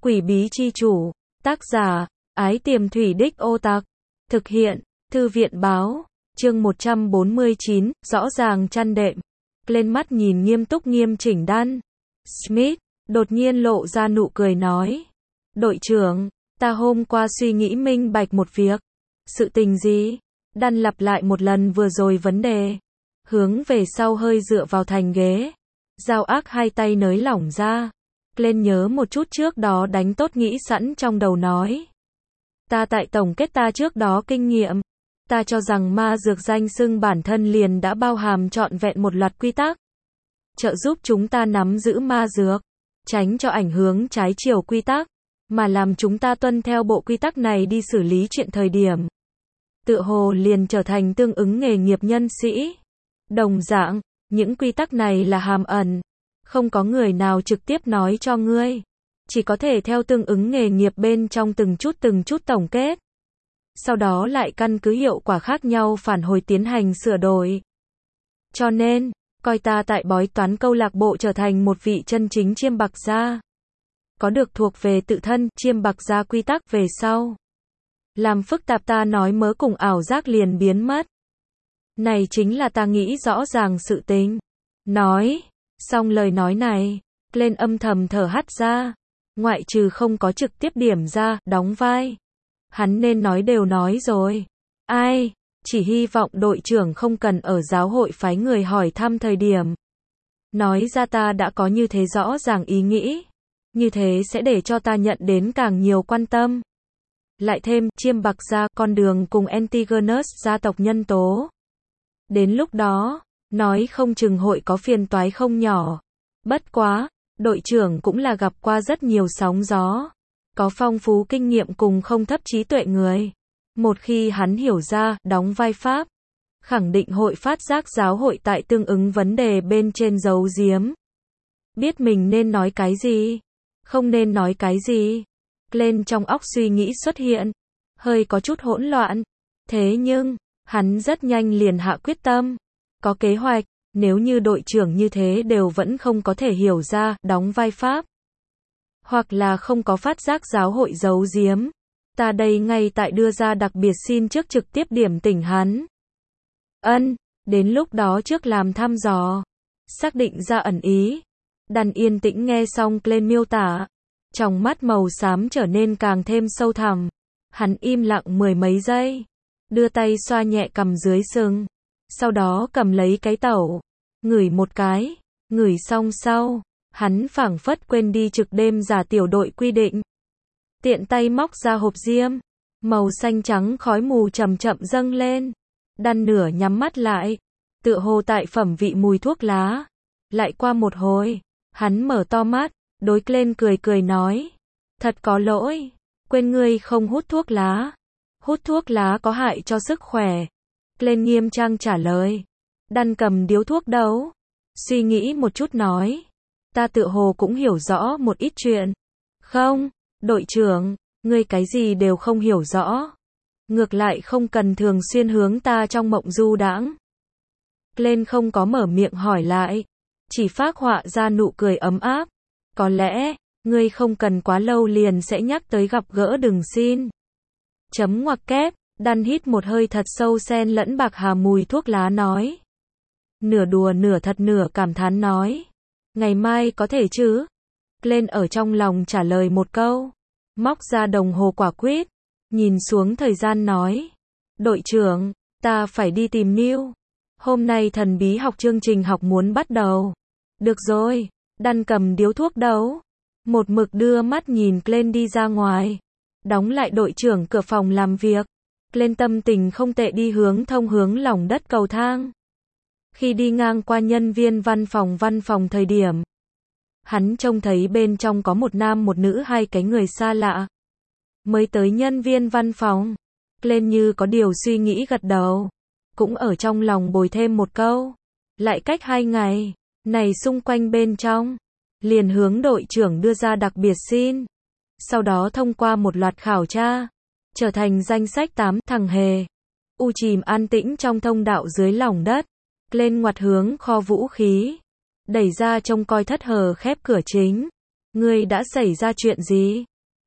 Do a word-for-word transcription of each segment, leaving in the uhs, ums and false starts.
Quỷ bí chi chủ. Tác giả, Ái Tiềm Thủy Đích Ô Tặc. Thực hiện, Thư viện báo. Chương một trăm bốn mươi chín, rõ ràng chăn đệm. Lên mắt nhìn nghiêm túc nghiêm chỉnh Dan Smith, đột nhiên lộ ra nụ cười nói. Đội trưởng, ta hôm qua suy nghĩ minh bạch một việc. Sự tình gì? Dan lặp lại một lần vừa rồi vấn đề. Hướng về sau hơi dựa vào thành ghế. Giao ác hai tay nới lỏng ra. Lên nhớ một chút trước đó đánh tốt nghĩ sẵn trong đầu nói. Ta tại tổng kết ta trước đó kinh nghiệm. Ta cho rằng ma dược danh xưng bản thân liền đã bao hàm trọn vẹn một loạt quy tắc. Trợ giúp chúng ta nắm giữ ma dược. Tránh cho ảnh hưởng trái chiều quy tắc. Mà làm chúng ta tuân theo bộ quy tắc này đi xử lý chuyện thời điểm. Tựa hồ liền trở thành tương ứng nghề nghiệp nhân sĩ. Đồng dạng, những quy tắc này là hàm ẩn. Không có người nào trực tiếp nói cho ngươi. Chỉ có thể theo tương ứng nghề nghiệp bên trong từng chút từng chút tổng kết. Sau đó lại căn cứ hiệu quả khác nhau phản hồi tiến hành sửa đổi. Cho nên, coi ta tại bói toán câu lạc bộ trở thành một vị chân chính chiêm bạc gia. Có được thuộc về tự thân, chiêm bạc gia quy tắc về sau. Làm phức tạp ta nói mớ cùng ảo giác liền biến mất. Này chính là ta nghĩ rõ ràng sự tình. Nói, xong lời nói này, lên âm thầm thở hắt ra. Ngoại trừ không có trực tiếp điểm ra, đóng vai. Hắn nên nói đều nói rồi. Ai, chỉ hy vọng đội trưởng không cần ở giáo hội phái người hỏi thăm thời điểm. Nói ra ta đã có như thế rõ ràng ý nghĩ. Như thế sẽ để cho ta nhận đến càng nhiều quan tâm. Lại thêm, chiêm bạc gia, con đường cùng Antigonus gia tộc nhân tố. Đến lúc đó, nói không chừng hội có phiền toái không nhỏ. Bất quá, đội trưởng cũng là gặp qua rất nhiều sóng gió. Có phong phú kinh nghiệm cùng không thấp trí tuệ người. Một khi hắn hiểu ra, đóng vai pháp, khẳng định hội phát giác giáo hội tại tương ứng vấn đề bên trên giấu giếm. Biết mình nên nói cái gì, không nên nói cái gì. Lên trong óc suy nghĩ xuất hiện, hơi có chút hỗn loạn. Thế nhưng, hắn rất nhanh liền hạ quyết tâm. Có kế hoạch, nếu như đội trưởng như thế đều vẫn không có thể hiểu ra, đóng vai pháp. Hoặc là không có phát giác giáo hội giấu giếm. Ta đây ngay tại đưa ra đặc biệt xin trước trực tiếp điểm tỉnh hắn. Ân, đến lúc đó trước làm thăm dò. Xác định ra ẩn ý. Dan yên tĩnh nghe xong lên miêu tả. Trong mắt màu xám trở nên càng thêm sâu thẳm. Hắn im lặng mười mấy giây. Đưa tay xoa nhẹ cằm dưới sừng. Sau đó cầm lấy cái tẩu. Ngửi một cái. Ngửi xong sau. Hắn phảng phất quên đi trực đêm giả tiểu đội quy định. Tiện tay móc ra hộp diêm. Màu xanh trắng khói mù chậm chậm dâng lên. Dan nửa nhắm mắt lại. Tựa hồ tại phẩm vị mùi thuốc lá. Lại qua một hồi. Hắn mở to mắt. Đối lên cười cười nói. Thật có lỗi. Quên ngươi không hút thuốc lá. Hút thuốc lá có hại cho sức khỏe. Lên nghiêm trang trả lời. Dan cầm điếu thuốc đấu. Suy nghĩ một chút nói. Ta tựa hồ cũng hiểu rõ một ít chuyện. Không, đội trưởng, ngươi cái gì đều không hiểu rõ. Ngược lại không cần thường xuyên hướng ta trong mộng du đãng. Lên không có mở miệng hỏi lại. Chỉ phác họa ra nụ cười ấm áp. Có lẽ, ngươi không cần quá lâu liền sẽ nhắc tới gặp gỡ đừng xin. Chấm ngoặc kép, Dan hít một hơi thật sâu xen lẫn bạc hà mùi thuốc lá nói. Nửa đùa nửa thật nửa cảm thán nói. Ngày mai có thể chứ? Lên ở trong lòng trả lời một câu. Móc ra đồng hồ quả quyết. Nhìn xuống thời gian nói. Đội trưởng, ta phải đi tìm Neil. Hôm nay thần bí học chương trình học muốn bắt đầu. Được rồi. Dan cầm điếu thuốc đấu. Một mực đưa mắt nhìn lên đi ra ngoài. Đóng lại đội trưởng cửa phòng làm việc. Lên tâm tình không tệ đi hướng thông hướng lòng đất cầu thang. Khi đi ngang qua nhân viên văn phòng văn phòng thời điểm. Hắn trông thấy bên trong có một nam một nữ hai cái người xa lạ. Mới tới nhân viên văn phòng. Lên như có điều suy nghĩ gật đầu. Cũng ở trong lòng bồi thêm một câu. Lại cách hai ngày. Này xung quanh bên trong. Liền hướng đội trưởng đưa ra đặc biệt xin. Sau đó thông qua một loạt khảo tra. Trở thành danh sách tám thằng hề. U chìm an tĩnh trong thông đạo dưới lòng đất. Lên ngoặt hướng kho vũ khí. Đẩy ra trông coi thất hờ khép cửa chính. Ngươi đã xảy ra chuyện gì?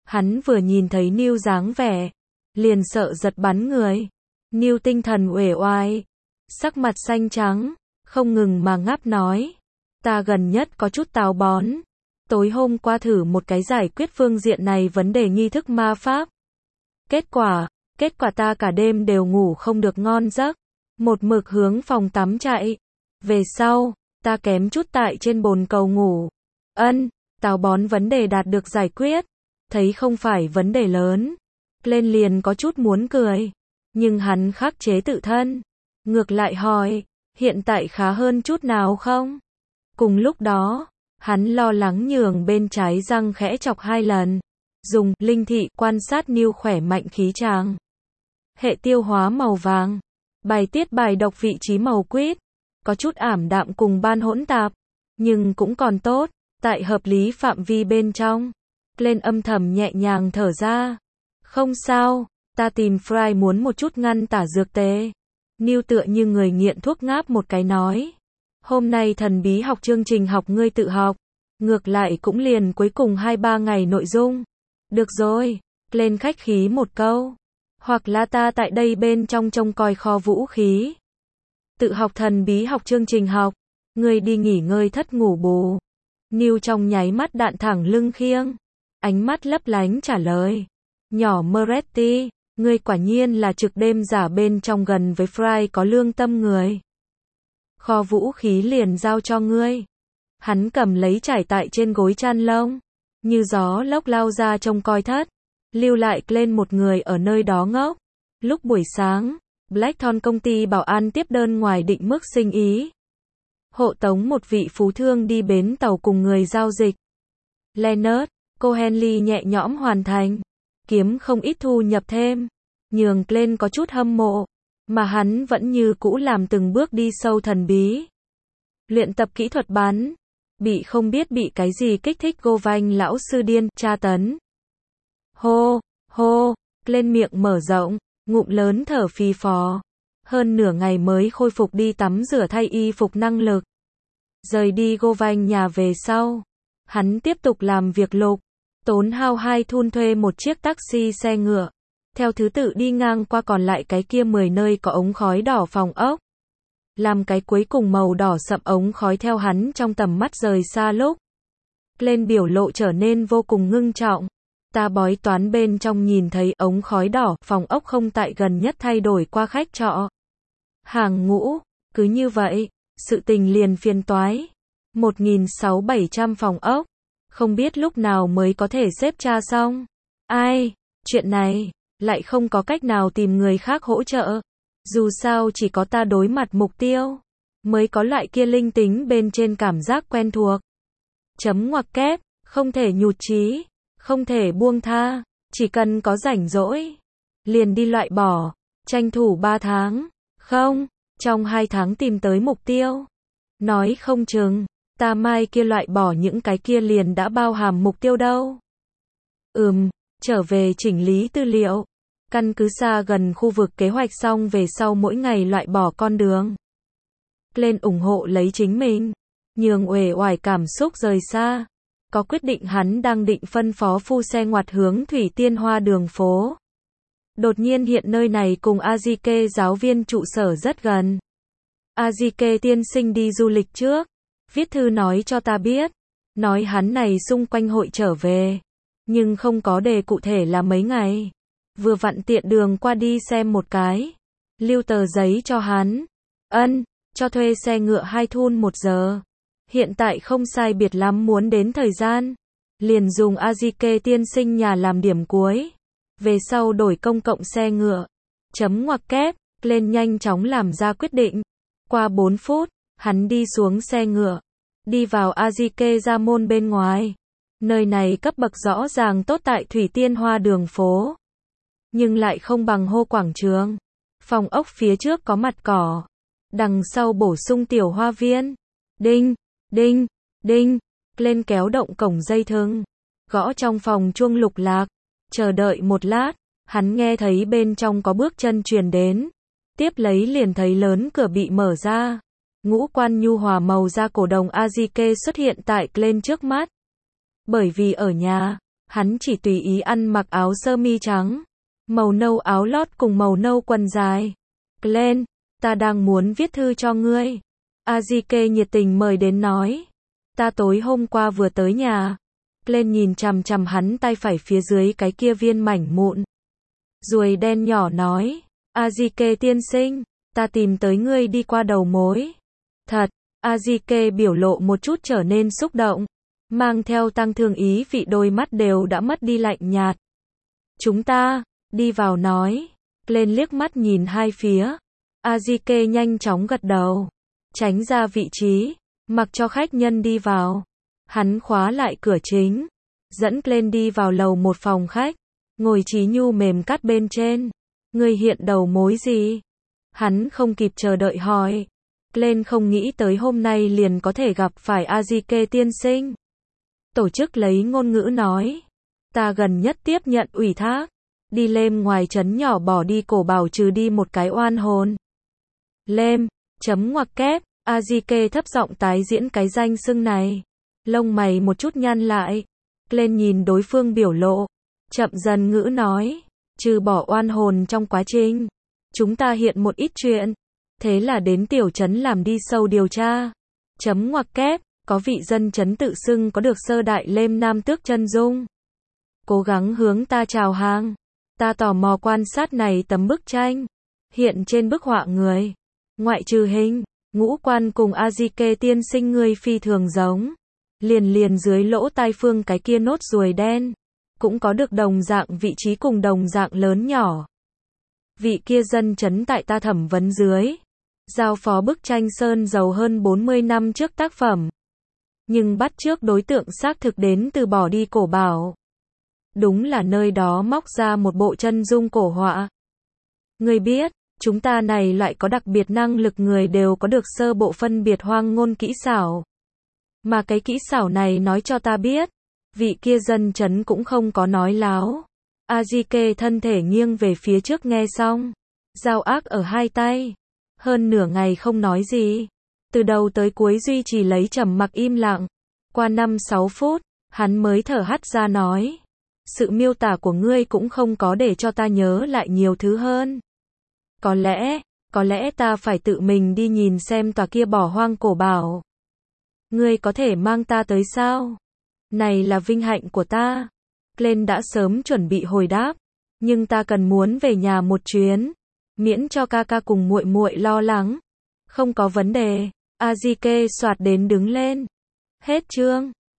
Hắn vừa nhìn thấy Neil dáng vẻ, liền sợ giật bắn người. Neil tinh thần uể oải, sắc mặt xanh trắng, không ngừng mà ngáp nói. Ta gần nhất có chút táo bón. Tối hôm qua thử một cái giải quyết phương diện này vấn đề nghi thức ma pháp. Kết quả, kết quả ta cả đêm đều ngủ không được ngon giấc. Một mực hướng phòng tắm chạy. Về sau, ta kém chút tại trên bồn cầu ngủ. Ân, táo bón vấn đề đạt được giải quyết. Thấy không phải vấn đề lớn. Lên liền có chút muốn cười. Nhưng hắn khắc chế tự thân. Ngược lại hỏi, hiện tại khá hơn chút nào không? Cùng lúc đó, hắn lo lắng nhường bên trái răng khẽ chọc hai lần. Dùng linh thị quan sát Neil khỏe mạnh khí tràng. Hệ tiêu hóa màu vàng. Bài tiết bài độc vị trí màu quýt. Có chút ảm đạm cùng ban hỗn tạp. Nhưng cũng còn tốt, tại hợp lý phạm vi bên trong. Lên âm thầm nhẹ nhàng thở ra. Không sao, ta tìm Fry muốn một chút ngăn tả dược tề. Neil tựa như người nghiện thuốc ngáp một cái nói. Hôm nay thần bí học chương trình học ngươi tự học. Ngược lại cũng liền cuối cùng hai ba ngày nội dung. Được rồi, lên khách khí một câu. Hoặc là ta tại đây bên trong trông coi kho vũ khí. Tự học thần bí học chương trình học. Ngươi đi nghỉ ngơi thất ngủ bù. Neil trong nháy mắt đạn thẳng lưng khiêng. Ánh mắt lấp lánh trả lời. Nhỏ Moretti, ngươi quả nhiên là trực đêm giả bên trong gần với Fry có lương tâm người. Kho vũ khí liền giao cho ngươi. Hắn cầm lấy trải tại trên gối chăn lông. Như gió lốc lao ra trông coi thất. Lưu lại lên một người ở nơi đó ngốc. Lúc buổi sáng, Blackthorn công ty bảo an tiếp đơn ngoài định mức sinh ý. Hộ tống một vị phú thương đi bến tàu cùng người giao dịch. Leonard Cohenly nhẹ nhõm hoàn thành. Kiếm không ít thu nhập thêm. Nhường lên có chút hâm mộ. Mà hắn vẫn như cũ làm từng bước đi sâu thần bí. Luyện tập kỹ thuật bắn. Bị không biết bị cái gì kích thích Govanh lão sư điên, tra tấn. Hô, hô, lên miệng mở rộng, ngụm lớn thở phì phò. Hơn nửa ngày mới khôi phục đi tắm rửa thay y phục năng lực. Rời đi Govanh nhà về sau. Hắn tiếp tục làm việc lục. Tốn hao hai thun thuê một chiếc taxi xe ngựa. Theo thứ tự đi ngang qua còn lại cái kia mười nơi có ống khói đỏ phòng ốc. Làm cái cuối cùng màu đỏ sậm ống khói theo hắn trong tầm mắt rời xa lúc. Lên biểu lộ trở nên vô cùng ngưng trọng. Ta bói toán bên trong nhìn thấy ống khói đỏ phòng ốc không tại gần nhất thay đổi qua khách trọ. Hàng ngũ, cứ như vậy, sự tình liền phiền toái. một nghìn sáu trăm bảy trăm phòng ốc. Không biết lúc nào mới có thể xếp tra xong. Ai, chuyện này, lại không có cách nào tìm người khác hỗ trợ. Dù sao chỉ có ta đối mặt mục tiêu. Mới có loại kia linh tính bên trên cảm giác quen thuộc. Chấm ngoặc kép, không thể nhụt chí, không thể buông tha. Chỉ cần có rảnh rỗi. Liền đi loại bỏ. Tranh thủ ba tháng. Không, trong hai tháng tìm tới mục tiêu. Nói không chừng. Ta mai kia loại bỏ những cái kia liền đã bao hàm mục tiêu đâu. Ừm, trở về chỉnh lý tư liệu. Căn cứ xa gần khu vực kế hoạch xong về sau mỗi ngày loại bỏ con đường. Lên ủng hộ lấy chính mình. Nhường uể oải cảm xúc rời xa. Có quyết định hắn đang định phân phó phu xe ngoặt hướng Thủy Tiên Hoa đường phố. Đột nhiên hiện nơi này cùng Azike giáo viên trụ sở rất gần. Azike tiên sinh đi du lịch trước. Viết thư nói cho ta biết. Nói hắn này xung quanh hội trở về. Nhưng không có đề cụ thể là mấy ngày. Vừa vặn tiện đường qua đi xem một cái. Lưu tờ giấy cho hắn. Ân, cho thuê xe ngựa hai thun một giờ. Hiện tại không sai biệt lắm muốn đến thời gian. Liền dùng Azike tiên sinh nhà làm điểm cuối. Về sau đổi công cộng xe ngựa. Chấm ngoặc kép, lên nhanh chóng làm ra quyết định. Qua bốn phút, hắn đi xuống xe ngựa. Đi vào Azike ra môn bên ngoài. Nơi này cấp bậc rõ ràng tốt tại Thủy Tiên Hoa đường phố. Nhưng lại không bằng hô quảng trường. Phòng ốc phía trước có mặt cỏ. Đằng sau bổ sung tiểu hoa viên. Đinh, đinh, đinh. Lên kéo động cổng dây thừng. Gõ trong phòng chuông lục lạc. Chờ đợi một lát. Hắn nghe thấy bên trong có bước chân truyền đến. Tiếp lấy liền thấy lớn cửa bị mở ra. Ngũ quan nhu hòa màu da cổ đồng Azike xuất hiện tại lên trước mắt. Bởi vì ở nhà, Hắn chỉ tùy ý ăn mặc áo sơ mi trắng, màu nâu áo lót cùng màu nâu quần dài. Glenn, ta đang muốn viết thư cho ngươi. Azike nhiệt tình mời đến nói. Ta tối hôm qua vừa tới nhà. Glenn nhìn chằm chằm hắn tay phải phía dưới cái kia viên mảnh mụn. Ruồi đen nhỏ nói. Azike tiên sinh, ta tìm tới ngươi đi qua đầu mối. Thật, Azike biểu lộ một chút trở nên xúc động, mang theo tăng thương ý vị, đôi mắt đều đã mất đi lạnh nhạt. Chúng ta, đi vào nói. Glenn liếc mắt nhìn hai phía. Azike nhanh chóng gật đầu, tránh ra vị trí, mặc cho khách nhân đi vào. Hắn khóa lại cửa chính, dẫn Glenn đi vào lầu một phòng khách, ngồi trí nhu mềm cắt bên trên. Ngươi hiện đầu mối gì? Hắn không kịp chờ đợi hỏi. Glenn không nghĩ tới hôm nay liền có thể gặp phải Azike tiên sinh. Tổ chức lấy ngôn ngữ nói. Ta gần nhất tiếp nhận ủy thác, đi lêm ngoài trấn nhỏ bỏ đi cổ bảo trừ đi một cái oan hồn. Lêm, chấm ngoặc kép, Azike thấp giọng tái diễn cái danh xưng này. Lông mày một chút nhăn lại. Glenn nhìn đối phương biểu lộ, chậm dần ngữ nói. Trừ bỏ oan hồn trong quá trình, chúng ta hiện một ít chuyện. Thế là đến tiểu trấn làm đi sâu điều tra. Chấm ngoặc kép, có vị dân trấn tự xưng có được sơ đại lêm nam tước chân dung. Cố gắng hướng ta chào hàng. Ta tò mò quan sát này tấm bức tranh. Hiện trên bức họa người, ngoại trừ hình, ngũ quan cùng Azike tiên sinh người phi thường giống. Liền liền dưới lỗ tai phương cái kia nốt ruồi đen, cũng có được đồng dạng vị trí cùng đồng dạng lớn nhỏ. Vị kia dân trấn tại ta thẩm vấn dưới, giao phó bức tranh sơn dầu hơn bốn mươi năm trước tác phẩm. Nhưng bắt chước đối tượng xác thực đến từ bỏ đi cổ bảo. Đúng là nơi đó móc ra một bộ chân dung cổ họa. Người biết, chúng ta này loại có đặc biệt năng lực người đều có được sơ bộ phân biệt hoang ngôn kỹ xảo. Mà cái kỹ xảo này nói cho ta biết, vị kia dân trấn cũng không có nói láo. Azike thân thể nghiêng về phía trước nghe xong, dao ác ở hai tay, hơn nửa ngày không nói gì, từ đầu tới cuối duy trì lấy trầm mặc im lặng. Qua năm sáu phút, hắn mới thở hắt ra nói, sự miêu tả của ngươi cũng không có để cho ta nhớ lại nhiều thứ hơn. Có lẽ, có lẽ ta phải tự mình đi nhìn xem tòa kia bỏ hoang cổ bảo. Ngươi có thể mang ta tới sao? Này là vinh hạnh của ta. Glenn đã sớm chuẩn bị hồi đáp, nhưng ta cần muốn về nhà một chuyến, miễn cho ca ca cùng muội muội lo lắng. Không có vấn đề. Azike soạt đến đứng lên. Hết chương.